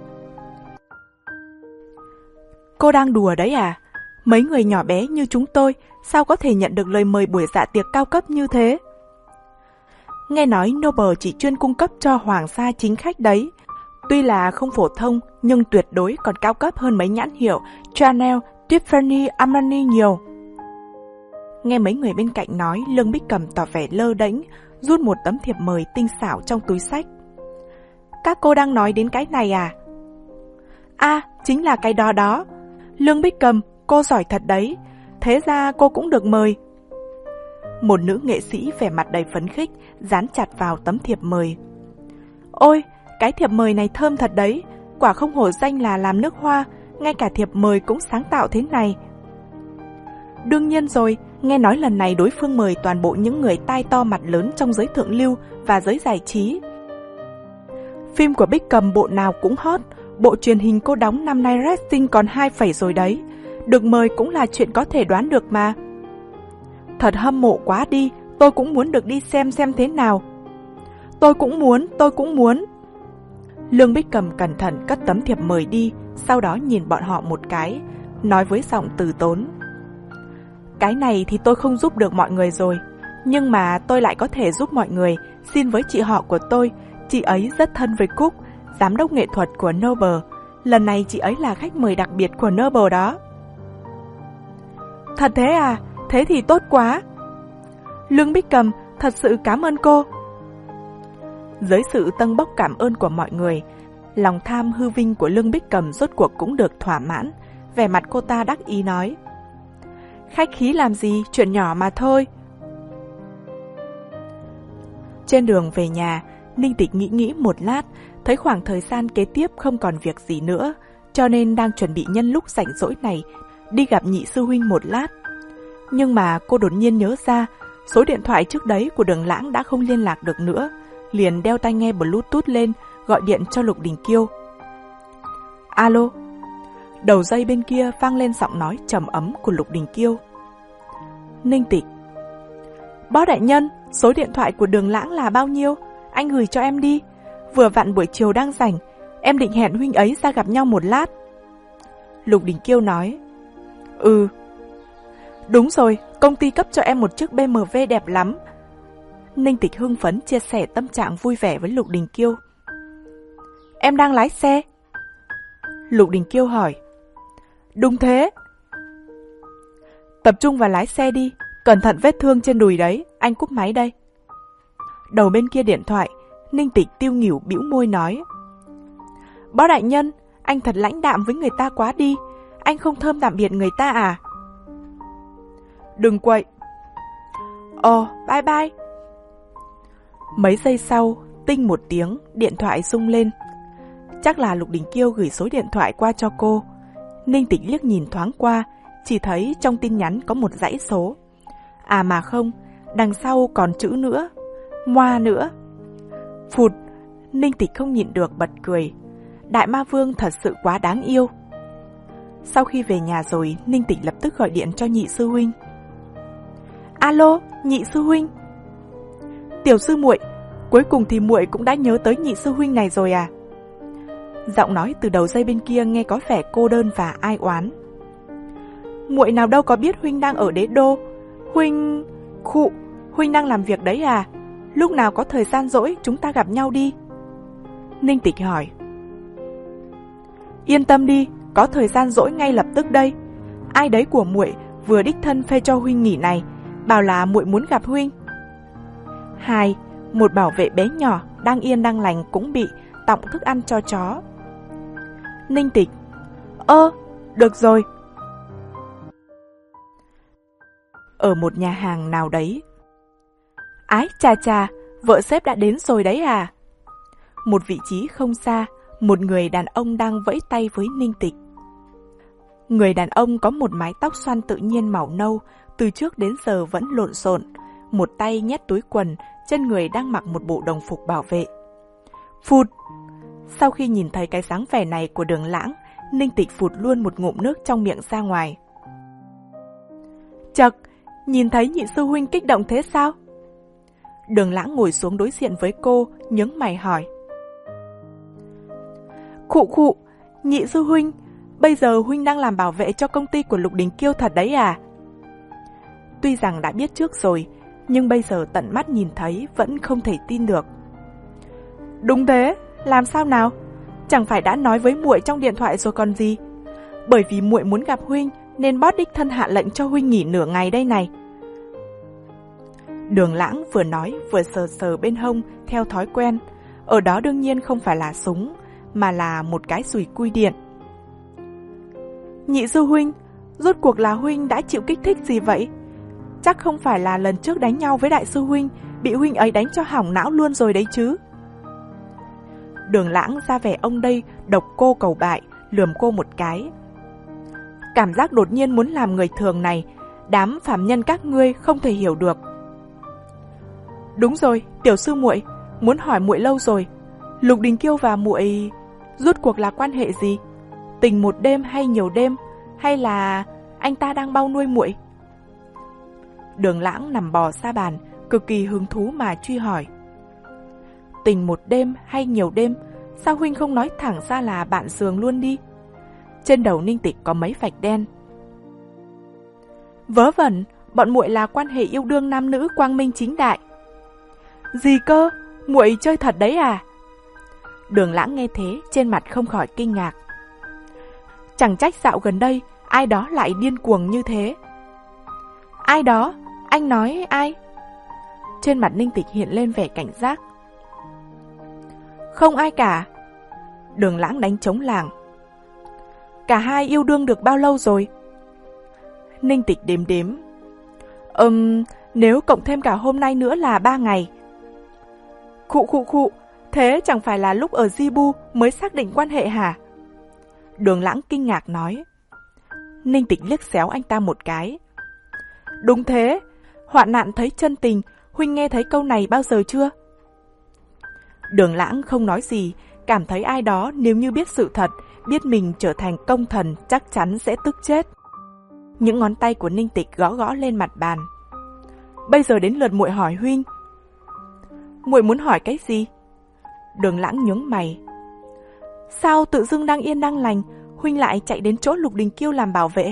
Cô đang đùa đấy à? Mấy người nhỏ bé như chúng tôi sao có thể nhận được lời mời buổi dạ tiệc cao cấp như thế? Nghe nói Noble chỉ chuyên cung cấp cho hoàng gia chính khách đấy. Tuy là không phổ thông nhưng tuyệt đối còn cao cấp hơn mấy nhãn hiệu Chanel, Tiffany, Armani nhiều. Nghe mấy người bên cạnh nói, Lương Bích Cầm tỏ vẻ lơ đễnh, rút một tấm thiệp mời tinh xảo trong túi xách. Các cô đang nói đến cái này à? À, chính là cái đó đó. Lương Bích Cầm, cô giỏi thật đấy. Thế ra cô cũng được mời. Một nữ nghệ sĩ vẻ mặt đầy phấn khích, dán chặt vào tấm thiệp mời. Ôi, cái thiệp mời này thơm thật đấy. Quả không hổ danh là làm nước hoa, ngay cả thiệp mời cũng sáng tạo thế này. Đương nhiên rồi, nghe nói lần này đối phương mời toàn bộ những người tai to mặt lớn trong giới thượng lưu và giới giải trí. Phim của Bích Cầm bộ nào cũng hot, bộ truyền hình cô đóng năm nay rating còn hai phẩy rồi đấy. Được mời cũng là chuyện có thể đoán được mà. Thật hâm mộ quá đi, tôi cũng muốn được đi xem xem thế nào. Tôi cũng muốn, tôi cũng muốn. Lương Bích Cầm cẩn thận cất tấm thiệp mời đi, sau đó nhìn bọn họ một cái, nói với giọng từ tốn. Cái này thì tôi không giúp được mọi người rồi, nhưng mà tôi lại có thể giúp mọi người. Xin với chị họ của tôi, chị ấy rất thân với Cúc, giám đốc nghệ thuật của Noble. Lần này chị ấy là khách mời đặc biệt của Noble đó. Thật thế à? Thế thì tốt quá. Lương Bích Cầm, thật sự cảm ơn cô. Dưới sự tâng bốc cảm ơn của mọi người, lòng tham hư vinh của Lương Bích Cầm rốt cuộc cũng được thỏa mãn. Vẻ mặt cô ta đắc ý nói. Khách khí làm gì, chuyện nhỏ mà thôi. Trên đường về nhà, Ninh Tịch nghĩ nghĩ một lát, thấy khoảng thời gian kế tiếp không còn việc gì nữa, cho nên đang chuẩn bị nhân lúc rảnh rỗi này đi gặp nhị sư huynh một lát. Nhưng mà cô đột nhiên nhớ ra, số điện thoại trước đấy của Đường Lãng đã không liên lạc được nữa, liền đeo tai nghe Bluetooth lên, gọi điện cho Lục Đình Kiêu. Alo. Đầu dây bên kia vang lên giọng nói trầm ấm của Lục Đình Kiêu. Ninh Tịch. Bó đại nhân, số điện thoại của Đường Lãng là bao nhiêu? Anh gửi cho em đi. Vừa vặn buổi chiều đang rảnh, em định hẹn huynh ấy ra gặp nhau một lát. Lục Đình Kiêu nói. Ừ. Đúng rồi, công ty cấp cho em một chiếc bê em vê đẹp lắm. Ninh Tịch hưng phấn chia sẻ tâm trạng vui vẻ với Lục Đình Kiêu. Em đang lái xe. Lục Đình Kiêu hỏi. Đúng thế. Tập trung vào lái xe đi, cẩn thận vết thương trên đùi đấy, anh cúp máy đây. Đầu bên kia điện thoại, Ninh Tịch tiêu nghỉu bĩu môi nói. Bó đại nhân, anh thật lãnh đạm với người ta quá đi, anh không thơm tạm biệt người ta à? Đừng quậy. Ồ, bye bye. Mấy giây sau, tinh một tiếng, điện thoại rung lên. Chắc là Lục Đình Kiêu gửi số điện thoại qua cho cô. Ninh Tịch liếc nhìn thoáng qua, chỉ thấy trong tin nhắn có một dãy số. À mà không, đằng sau còn chữ nữa, moa nữa. Phụt, Ninh Tịch không nhịn được bật cười. Đại ma vương thật sự quá đáng yêu. Sau khi về nhà rồi, Ninh Tịch lập tức gọi điện cho nhị sư huynh. Alo, nhị sư huynh. Tiểu sư muội, cuối cùng thì muội cũng đã nhớ tới nhị sư huynh này rồi à? Giọng nói từ đầu dây bên kia nghe có vẻ cô đơn và ai oán. Muội nào đâu có biết huynh đang ở đế đô. Huynh... Khụ, huynh đang làm việc đấy à? Lúc nào có thời gian rỗi chúng ta gặp nhau đi. Ninh Tịch hỏi. Yên tâm đi, có thời gian rỗi ngay lập tức đây. Ai đấy của muội vừa đích thân phê cho huynh nghỉ này, bảo là muội muốn gặp huynh. Hai, một bảo vệ bé nhỏ đang yên đang lành cũng bị tọng thức ăn cho chó. Ninh Tịch. Ơ, được rồi. Ở một nhà hàng nào đấy. Ái chà chà, vợ sếp đã đến rồi đấy à? Một vị trí không xa, một người đàn ông đang vẫy tay với Ninh Tịch. Người đàn ông có một mái tóc xoăn tự nhiên màu nâu, từ trước đến giờ vẫn lộn xộn, một tay nhét túi quần, trên người đang mặc một bộ đồng phục bảo vệ. Phụt! Sau khi nhìn thấy cái dáng vẻ này của Đường Lãng, Ninh Tịch phụt luôn một ngụm nước trong miệng ra ngoài. Chậc, nhìn thấy nhị sư huynh kích động thế sao? Đường Lãng ngồi xuống đối diện với cô, nhướng mày hỏi. Khụ khụ, nhị sư huynh, bây giờ huynh đang làm bảo vệ cho công ty của Lục Đình Kiêu thật đấy à? Tuy rằng đã biết trước rồi, nhưng bây giờ tận mắt nhìn thấy vẫn không thể tin được. Đúng thế, làm sao nào? Chẳng phải đã nói với muội trong điện thoại rồi còn gì? Bởi vì muội muốn gặp huynh nên boss đích thân hạ lệnh cho huynh nghỉ nửa ngày đây này. Đường Lãng vừa nói vừa sờ sờ bên hông theo thói quen. Ở đó đương nhiên không phải là súng, mà là một cái dùi cui điện. Nhị sư huynh, rốt cuộc là huynh đã chịu kích thích gì vậy? Chắc không phải là lần trước đánh nhau với đại sư huynh, bị huynh ấy đánh cho hỏng não luôn rồi đấy chứ? Đường Lãng ra vẻ ông đây độc cô cầu bại, lườm cô một cái. Cảm giác đột nhiên muốn làm người thường này, đám phàm nhân các ngươi không thể hiểu được. Đúng rồi, tiểu sư muội, muốn hỏi muội lâu rồi. Lục Đình Kiêu và muội rốt cuộc là quan hệ gì? Tình một đêm hay nhiều đêm, hay là anh ta đang bao nuôi muội? Đường Lãng nằm bò sa bàn, cực kỳ hứng thú mà truy hỏi. Tình một đêm hay nhiều đêm, sao huynh không nói thẳng ra là bạn giường luôn đi? Trên đầu Ninh Tịch có mấy vạch đen. Vớ vẩn, bọn muội là quan hệ yêu đương nam nữ quang minh chính đại. Gì cơ? Muội chơi thật đấy à? Đường Lãng nghe thế, trên mặt không khỏi kinh ngạc. Chẳng trách dạo gần đây, ai đó lại điên cuồng như thế. Ai đó? Anh nói ai? Trên mặt Ninh Tịch hiện lên vẻ cảnh giác. Không ai cả. Đường Lãng đánh trống lảng. Cả hai yêu đương được bao lâu rồi? Ninh Tịch đếm đếm. Ừm, nếu cộng thêm cả hôm nay nữa là ba ngày. Khụ khụ khụ, thế chẳng phải là lúc ở Jibu mới xác định quan hệ hả? Đường Lãng kinh ngạc nói. Ninh Tịch liếc xéo anh ta một cái. Đúng thế, hoạn nạn thấy chân tình, huynh nghe thấy câu này bao giờ chưa? Đường Lãng không nói gì, cảm thấy ai đó nếu như biết sự thật, biết mình trở thành công thần chắc chắn sẽ tức chết. Những ngón tay của Ninh Tịch gõ gõ lên mặt bàn. Bây giờ đến lượt muội hỏi huynh. Muội muốn hỏi cái gì? Đường Lãng nhướng mày. Sao tự dưng đang yên đang lành, huynh lại chạy đến chỗ Lục Đình Kiêu làm bảo vệ?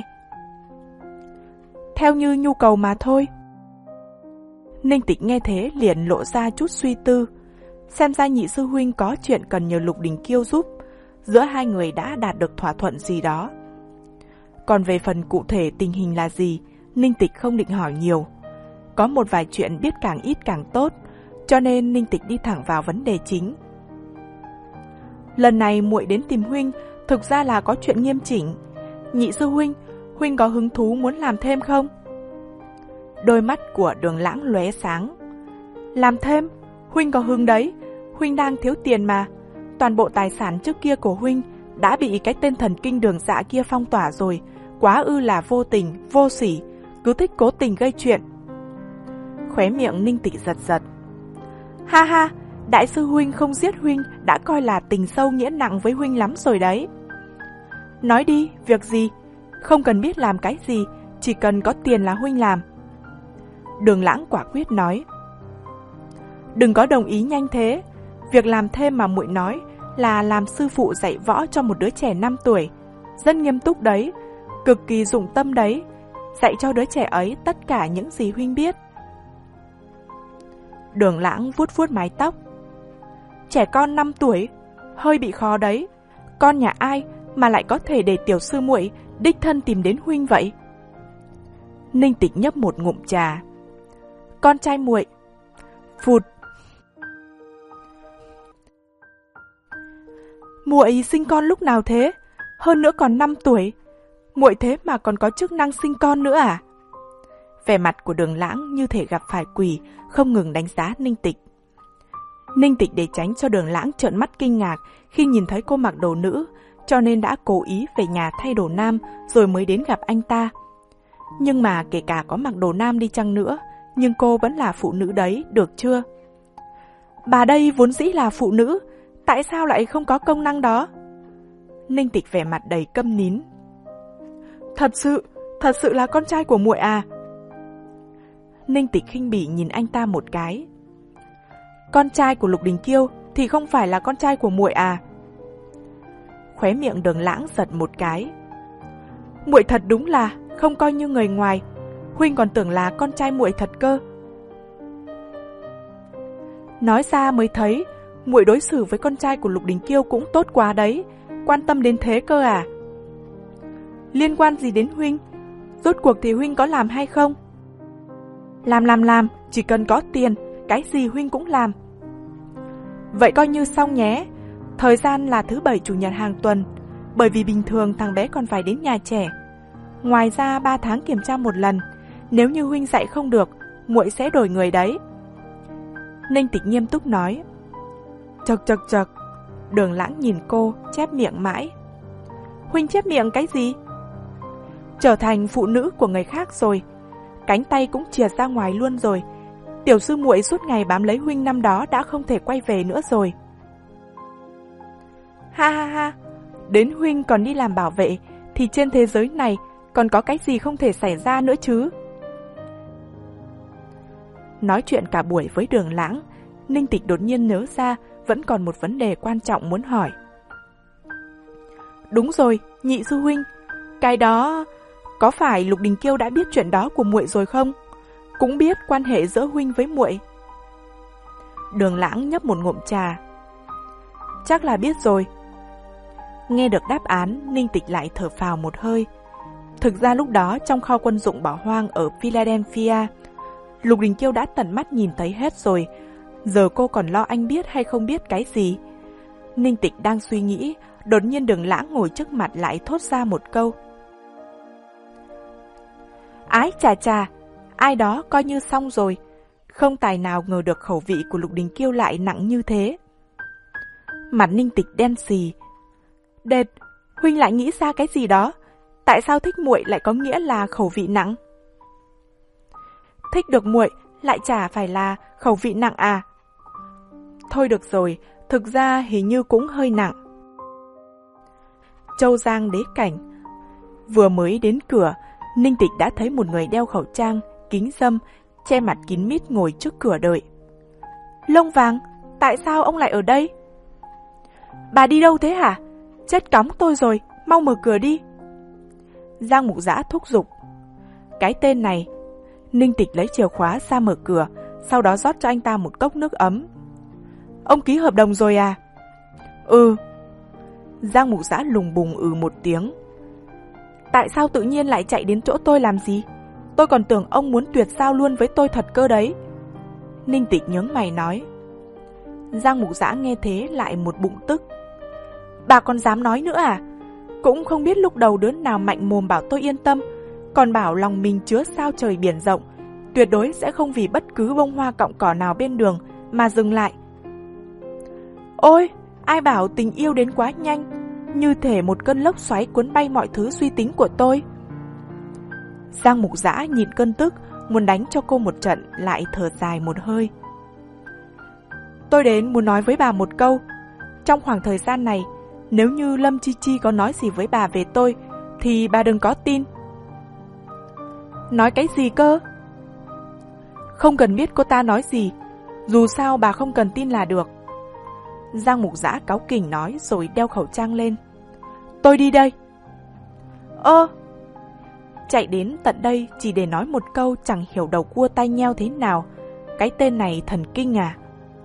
Theo như nhu cầu mà thôi. Ninh Tịch nghe thế liền lộ ra chút suy tư. Xem ra nhị sư huynh có chuyện cần nhờ Lục Đình Kiêu giúp. giữa hai người đã đạt được thỏa thuận gì đó. Còn về phần cụ thể tình hình là gì, Ninh Tịch không định hỏi nhiều. Có một vài chuyện biết càng ít càng tốt, cho nên Ninh Tịch đi thẳng vào vấn đề chính. Lần này muội đến tìm huynh, thực ra là có chuyện nghiêm chỉnh. Nhị sư huynh, huynh có hứng thú muốn làm thêm không? Đôi mắt của Đường Lãng lóe sáng. Làm thêm? Huynh có hứng đấy, huynh đang thiếu tiền mà. Toàn bộ tài sản trước kia của huynh đã bị cái tên thần kinh Đường Dạ kia phong tỏa rồi, quá ư là vô tình, vô sỉ, cứ thích cố tình gây chuyện. Khóe miệng Ninh Tịch giật giật. Ha ha, đại sư huynh không giết huynh đã coi là tình sâu nghĩa nặng với huynh lắm rồi đấy. Nói đi, việc gì? Không cần biết làm cái gì, chỉ cần có tiền là huynh làm. Đường Lãng quả quyết nói. Đừng có đồng ý nhanh thế. Việc làm thêm mà muội nói là làm sư phụ dạy võ cho một đứa trẻ năm tuổi. Rất nghiêm túc đấy, cực kỳ dụng tâm đấy. Dạy cho đứa trẻ ấy tất cả những gì huynh biết. Đường Lãng vuốt vuốt mái tóc. Trẻ con năm tuổi, hơi bị khó đấy. Con nhà ai mà lại có thể để tiểu sư muội đích thân tìm đến huynh vậy? Ninh Tịch nhấp một ngụm trà. Con trai muội. Phụt. Muội sinh con lúc nào thế? Hơn nữa còn năm tuổi. Muội thế mà còn có chức năng sinh con nữa à? Vẻ mặt của Đường Lãng như thể gặp phải quỷ, không ngừng đánh giá Ninh Tịch. Ninh Tịch để tránh cho Đường Lãng trợn mắt kinh ngạc khi nhìn thấy cô mặc đồ nữ, cho nên đã cố ý về nhà thay đồ nam rồi mới đến gặp anh ta. Nhưng mà kể cả có mặc đồ nam đi chăng nữa, nhưng cô vẫn là phụ nữ đấy, được chưa? Bà đây vốn dĩ là phụ nữ, tại sao lại không có công năng đó? Ninh Tịch vẻ mặt đầy câm nín. Thật sự, thật sự là con trai của muội à? Ninh Tịch khinh bỉ nhìn anh ta một cái. Con trai của Lục Đình Kiêu thì không phải là con trai của muội à? Khóe miệng Đường Lãng giật một cái. Muội thật đúng là không coi như người ngoài, huynh còn tưởng là con trai muội thật cơ. Nói ra mới thấy, muội đối xử với con trai của Lục Đình Kiêu cũng tốt quá đấy, quan tâm đến thế cơ à? Liên quan gì đến huynh? Rốt cuộc thì huynh có làm hay không? Làm làm làm, chỉ cần có tiền, cái gì huynh cũng làm. Vậy coi như xong nhé. Thời gian là thứ bảy chủ nhật hàng tuần, bởi vì bình thường thằng bé còn phải đến nhà trẻ. Ngoài ra ba tháng kiểm tra một lần, nếu như huynh dạy không được, muội sẽ đổi người đấy. Ninh Tịch nghiêm túc nói. Chật chật chật. Đường Lãng nhìn cô, chép miệng mãi. Huynh chép miệng cái gì? Trở thành phụ nữ của người khác rồi, cánh tay cũng chìa ra ngoài luôn rồi. Tiểu sư muội suốt ngày bám lấy huynh năm đó đã không thể quay về nữa rồi. Ha ha ha, đến huynh còn đi làm bảo vệ thì trên thế giới này còn có cái gì không thể xảy ra nữa chứ? Nói chuyện cả buổi với Đường Lãng, Ninh Tịch đột nhiên nhớ ra vẫn còn một vấn đề quan trọng muốn hỏi. Đúng rồi, nhị sư huynh, cái đó có phải Lục Đình Kiêu đã biết chuyện đó của muội rồi không? Cũng biết quan hệ giữa huynh với muội. Đường Lãng nhấp một ngụm trà. Chắc là biết rồi. Nghe được đáp án, Ninh Tịch lại thở phào một hơi. Thực ra lúc đó trong kho quân dụng bỏ hoang ở Philadelphia, Lục Đình Kiêu đã tận mắt nhìn thấy hết rồi. Giờ cô còn lo anh biết hay không biết cái gì? Ninh Tịch đang suy nghĩ, đột nhiên Đường Lãng ngồi trước mặt lại thốt ra một câu. Ái chà chà, ai đó coi như xong rồi. Không tài nào ngờ được khẩu vị của Lục Đình Kiêu lại nặng như thế. Mặt Ninh Tịch đen xì. Đệt, huynh lại nghĩ ra cái gì đó? Tại sao thích muội lại có nghĩa là khẩu vị nặng? Thích được muội lại chả phải là khẩu vị nặng à? Thôi được rồi, thực ra hình như cũng hơi nặng. Châu Giang Đế Cảnh. Vừa mới đến cửa, Ninh Tịch đã thấy một người đeo khẩu trang, kính râm, che mặt kín mít ngồi trước cửa đợi. Lông Vàng, tại sao ông lại ở đây? Bà đi đâu thế hả? Chết cóng tôi rồi, mau mở cửa đi. Giang Mục Dã thúc giục. Cái tên này. Ninh Tịch lấy chìa khóa ra mở cửa, sau đó rót cho anh ta một cốc nước ấm. Ông ký hợp đồng rồi à? Ừ. Giang Mục Giã lùng bùng ừ một tiếng. Tại sao tự nhiên lại chạy đến chỗ tôi làm gì? Tôi còn tưởng ông muốn tuyệt giao luôn với tôi thật cơ đấy. Ninh Tịch nhướng mày nói. Giang Mục Giã nghe thế lại một bụng tức. Bà còn dám nói nữa à? Cũng không biết lúc đầu đứa nào mạnh mồm bảo tôi yên tâm, còn bảo lòng mình chứa sao trời biển rộng, tuyệt đối sẽ không vì bất cứ bông hoa cọng cỏ nào bên đường mà dừng lại. Ôi, ai bảo tình yêu đến quá nhanh, như thể một cơn lốc xoáy cuốn bay mọi thứ suy tính của tôi. Giang Mục Giã nhịn cơn tức, muốn đánh cho cô một trận, lại thở dài một hơi. Tôi đến muốn nói với bà một câu. Trong khoảng thời gian này, nếu như Lâm Chi Chi có nói gì với bà về tôi, thì bà đừng có tin. Nói cái gì cơ? Không cần biết cô ta nói gì, dù sao bà không cần tin là được. Giang Mục Giã cáu kỉnh nói rồi đeo khẩu trang lên. Tôi đi đây. Ơ, chạy đến tận đây chỉ để nói một câu chẳng hiểu đầu cua tai nheo thế nào. Cái tên này thần kinh à?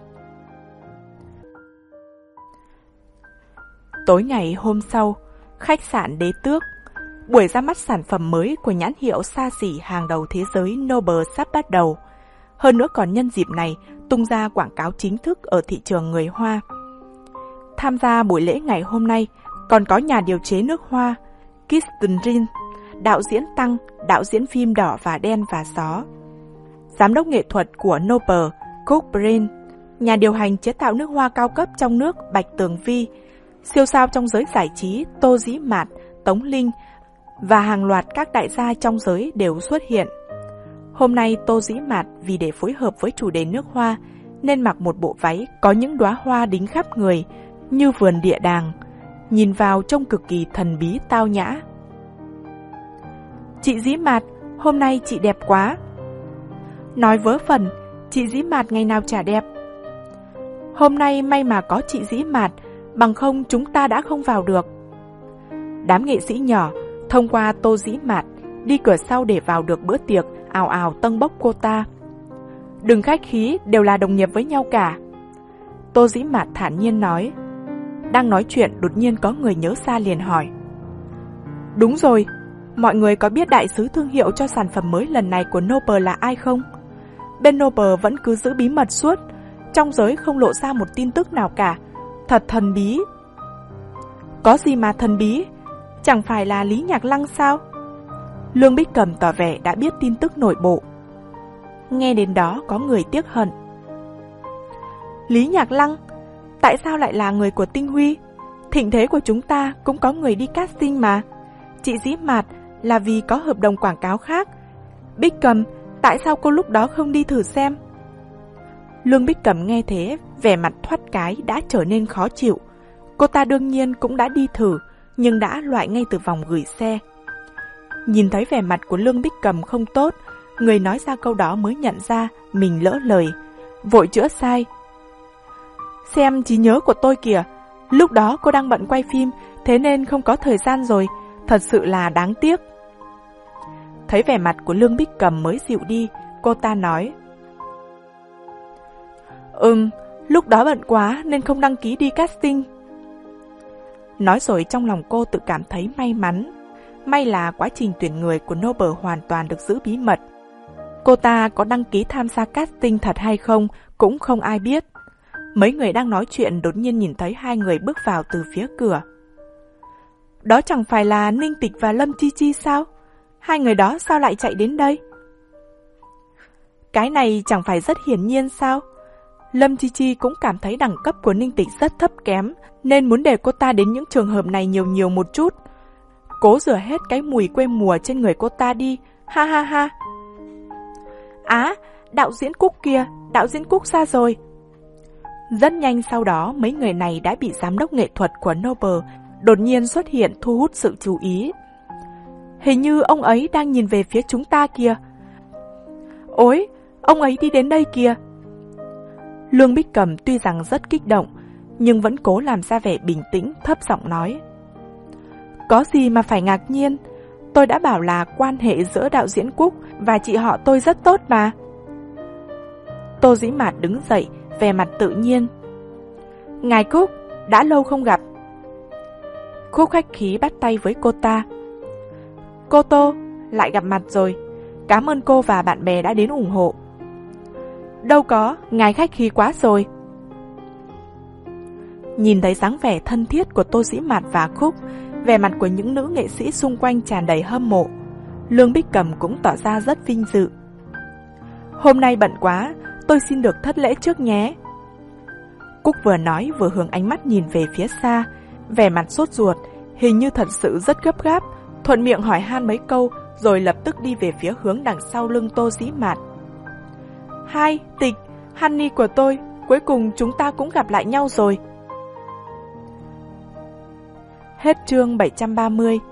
Tối ngày hôm sau, khách sạn Đế Tước, buổi ra mắt sản phẩm mới của nhãn hiệu xa xỉ hàng đầu thế giới Noble sắp bắt đầu. Hơn nữa còn nhân dịp này tung ra quảng cáo chính thức ở thị trường người Hoa. Tham gia buổi lễ ngày hôm nay còn có nhà điều chế nước hoa Kirsten Rin, đạo diễn Tăng, đạo diễn phim Đỏ và Đen và Gió, giám đốc nghệ thuật của Noble Cook Brain, nhà điều hành chế tạo nước hoa cao cấp trong nước Bạch Tường Vi, siêu sao trong giới giải trí Tô Dĩ Mạt, Tống Linh và hàng loạt các đại gia trong giới đều xuất hiện. Hôm nay Tô Dĩ Mạt vì để phối hợp với chủ đề nước hoa nên mặc một bộ váy có những đóa hoa đính khắp người như vườn địa đàng, nhìn vào trông cực kỳ thần bí tao nhã. Chị Dĩ Mạt, hôm nay chị đẹp quá. Nói vớ vẩn, chị Dĩ Mạt ngày nào chả đẹp. Hôm nay may mà có chị Dĩ Mạt, bằng không chúng ta đã không vào được. Đám nghệ sĩ nhỏ thông qua Tô Dĩ Mạt đi cửa sau để vào được bữa tiệc, ào ào tâng bốc cô ta. Đừng khách khí, đều là đồng nghiệp với nhau cả. Tô Dĩ Mạt thản nhiên nói. Đang nói chuyện đột nhiên có người nhớ ra liền hỏi. Đúng rồi, mọi người có biết đại sứ thương hiệu cho sản phẩm mới lần này của Noble là ai không? Bên Noble vẫn cứ giữ bí mật suốt, trong giới không lộ ra một tin tức nào cả. Thật thần bí. Có gì mà thần bí? Chẳng phải là Lý Nhạc Lăng sao? Lương Bích Cầm tỏ vẻ đã biết tin tức nội bộ. Nghe đến đó có người tiếc hận. Lý Nhạc Lăng? Tại sao lại là người của Tinh Huy? Thịnh thế của chúng ta cũng có người đi casting mà. Chị Dĩ Mạt là vì có hợp đồng quảng cáo khác. Bích Cầm, tại sao cô lúc đó không đi thử xem? Lương Bích Cầm nghe thế, vẻ mặt thoát cái đã trở nên khó chịu. Cô ta đương nhiên cũng đã đi thử, nhưng đã loại ngay từ vòng gửi xe. Nhìn thấy vẻ mặt của Lương Bích Cầm không tốt, người nói ra câu đó mới nhận ra mình lỡ lời, vội chữa sai. Xem trí nhớ của tôi kìa, lúc đó cô đang bận quay phim, thế nên không có thời gian rồi, thật sự là đáng tiếc. Thấy vẻ mặt của Lương Bích Cầm mới dịu đi, cô ta nói. Ừm, lúc đó bận quá nên không đăng ký đi casting. Nói rồi trong lòng cô tự cảm thấy may mắn. May là quá trình tuyển người của Noble hoàn toàn được giữ bí mật. Cô ta có đăng ký tham gia casting thật hay không cũng không ai biết. Mấy người đang nói chuyện đột nhiên nhìn thấy hai người bước vào từ phía cửa. Đó chẳng phải là Ninh Tịch và Lâm Chi Chi sao? Hai người đó sao lại chạy đến đây? Cái này chẳng phải rất hiển nhiên sao? Lâm Chi Chi cũng cảm thấy đẳng cấp của Ninh Tịch rất thấp kém, nên muốn để cô ta đến những trường hợp này nhiều nhiều một chút. Cố rửa hết cái mùi quê mùa trên người cô ta đi, ha ha ha. Á, đạo diễn Cúc kìa, đạo diễn Cúc ra rồi. Rất nhanh sau đó mấy người này đã bị giám đốc nghệ thuật của Noble đột nhiên xuất hiện thu hút sự chú ý. Hình như ông ấy đang nhìn về phía chúng ta kìa. Ôi, ông ấy đi đến đây kìa. Lương Bích Cầm tuy rằng rất kích động, nhưng vẫn cố làm ra vẻ bình tĩnh, thấp giọng nói. Có gì mà phải ngạc nhiên, tôi đã bảo là quan hệ giữa đạo diễn Cúc và chị họ tôi rất tốt mà. Tô Dĩ Mạt đứng dậy, vẻ mặt tự nhiên. Ngài Cúc, đã lâu không gặp. Cúc khách khí bắt tay với cô ta. Cô Tô, lại gặp mặt rồi. Cảm ơn cô và bạn bè đã đến ủng hộ. Đâu có, ngài khách khí quá rồi. Nhìn thấy dáng vẻ thân thiết của Tô Dĩ Mạt và Cúc, vẻ mặt của những nữ nghệ sĩ xung quanh tràn đầy hâm mộ. Lương Bích Cầm cũng tỏ ra rất vinh dự. Hôm nay bận quá, tôi xin được thất lễ trước nhé. Cúc vừa nói vừa hướng ánh mắt nhìn về phía xa, vẻ mặt sốt ruột, hình như thật sự rất gấp gáp, thuận miệng hỏi han mấy câu rồi lập tức đi về phía hướng đằng sau lưng Tô Dĩ Mạt. Hai, Tịch, Honey của tôi, cuối cùng chúng ta cũng gặp lại nhau rồi. Hết chương bảy trăm ba mươi.